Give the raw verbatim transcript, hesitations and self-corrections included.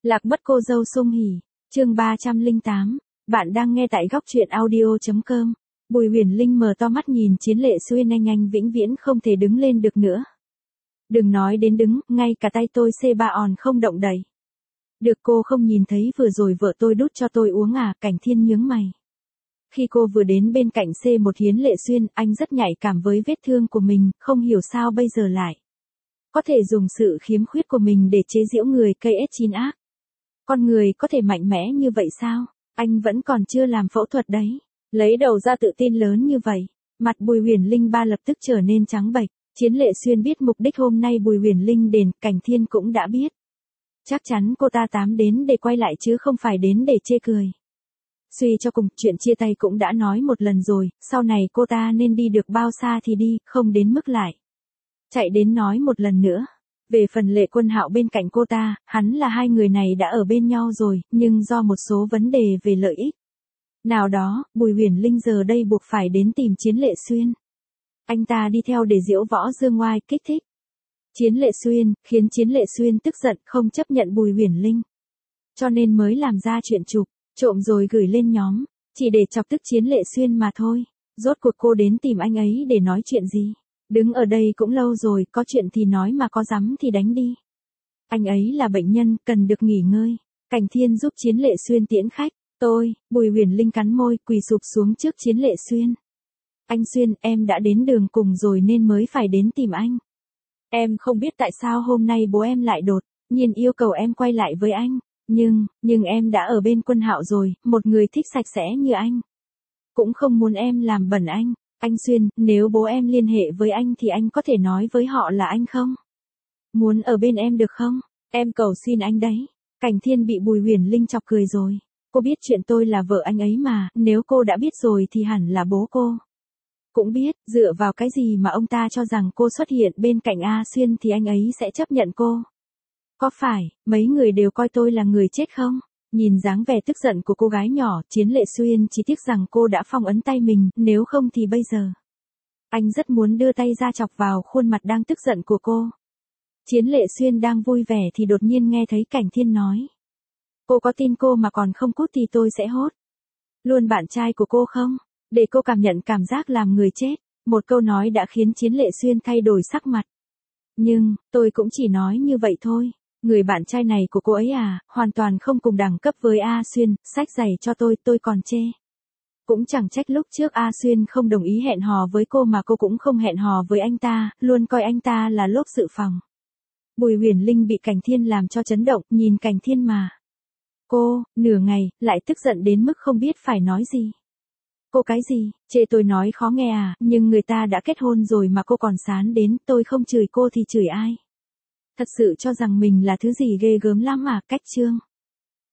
Lạc mất cô dâu Sung Hỉ, chương ba trăm lẻ tám, bạn đang nghe tại góc truyện audio chấm com. Bùi Huyền Linh mở to mắt nhìn Chiến Lệ Xuyên, anh anh vĩnh viễn không thể đứng lên được nữa. Đừng nói đến đứng, ngay cả tay tôi xê ba on không động đậy. Được, cô không nhìn thấy vừa rồi vợ tôi đút cho tôi uống à? Cảnh Thiên nhướng mày. Khi cô vừa đến bên cạnh xê một Hiến Lệ Xuyên, anh rất nhạy cảm với vết thương của mình, không hiểu sao bây giờ lại có thể dùng sự khiếm khuyết của mình để chế giễu người cây ét chín ác. Con người có thể mạnh mẽ như vậy sao? Anh vẫn còn chưa làm phẫu thuật đấy. Lấy đầu ra tự tin lớn như vậy. Mặt Bùi Huyền Linh ba lập tức trở nên trắng bệch. Chiến Lệ Xuyên biết mục đích hôm nay Bùi Huyền Linh đến, Cảnh Thiên cũng đã biết. Chắc chắn cô ta tám đến để quay lại chứ không phải đến để chê cười. Suy cho cùng, chuyện chia tay cũng đã nói một lần rồi, sau này cô ta nên đi được bao xa thì đi, không đến mức lại chạy đến nói một lần nữa. Về phần Lệ Quân Hạo bên cạnh cô ta, hắn là hai người này đã ở bên nhau rồi, nhưng do một số vấn đề về lợi ích nào đó, Bùi Huyền Linh giờ đây buộc phải đến tìm Chiến Lệ Xuyên. Anh ta đi theo để giễu võ dương ngoai, kích thích Chiến Lệ Xuyên, khiến Chiến Lệ Xuyên tức giận, không chấp nhận Bùi Huyền Linh. Cho nên mới làm ra chuyện chụp, trộm rồi gửi lên nhóm, chỉ để chọc tức Chiến Lệ Xuyên mà thôi. Rốt cuộc cô đến tìm anh ấy để nói chuyện gì? Đứng ở đây cũng lâu rồi, có chuyện thì nói mà có dám thì đánh đi. Anh ấy là bệnh nhân, cần được nghỉ ngơi. Cảnh Thiên giúp Chiến Lệ Xuyên tiễn khách. Tôi, Bùi Huyền Linh cắn môi, quỳ sụp xuống trước Chiến Lệ Xuyên. Anh Xuyên, em đã đến đường cùng rồi nên mới phải đến tìm anh. Em không biết tại sao hôm nay bố em lại đột nhiên yêu cầu em quay lại với anh. Nhưng, nhưng em đã ở bên Quân Hạo rồi, một người thích sạch sẽ như anh. Cũng không muốn em làm bẩn anh. Anh Xuyên, nếu bố em liên hệ với anh thì anh có thể nói với họ là anh không muốn ở bên em được không? Em cầu xin anh đấy. Cảnh Thiên bị Bùi Huyền Linh chọc cười rồi. Cô biết chuyện tôi là vợ anh ấy mà, nếu cô đã biết rồi thì hẳn là bố cô cũng biết. Dựa vào cái gì mà ông ta cho rằng cô xuất hiện bên cạnh A Xuyên thì anh ấy sẽ chấp nhận cô? Có phải, mấy người đều coi tôi là người chết không? Nhìn dáng vẻ tức giận của cô gái nhỏ, Chiến Lệ Xuyên chỉ tiếc rằng cô đã phong ấn tay mình, nếu không thì bây giờ anh rất muốn đưa tay ra chọc vào khuôn mặt đang tức giận của cô. Chiến Lệ Xuyên đang vui vẻ thì đột nhiên nghe thấy Cảnh Thiên nói. Cô có tin cô mà còn không cút thì tôi sẽ hốt luôn bạn trai của cô không? Để cô cảm nhận cảm giác làm người chết. Một câu nói đã khiến Chiến Lệ Xuyên thay đổi sắc mặt. Nhưng, tôi cũng chỉ nói như vậy thôi. Người bạn trai này của cô ấy à, hoàn toàn không cùng đẳng cấp với A Xuyên, xách giày cho tôi, tôi còn chê. Cũng chẳng trách lúc trước A Xuyên không đồng ý hẹn hò với cô mà cô cũng không hẹn hò với anh ta, luôn coi anh ta là lốp dự phòng. Bùi Huyền Linh bị Cảnh Thiên làm cho chấn động, nhìn Cảnh Thiên mà. Cô, nửa ngày, lại tức giận đến mức không biết phải nói gì. Cô cái gì, chê tôi nói khó nghe à, nhưng người ta đã kết hôn rồi mà cô còn sán đến, tôi không chửi cô thì chửi ai? Thật sự cho rằng mình là thứ gì ghê gớm lắm à? Cách chương.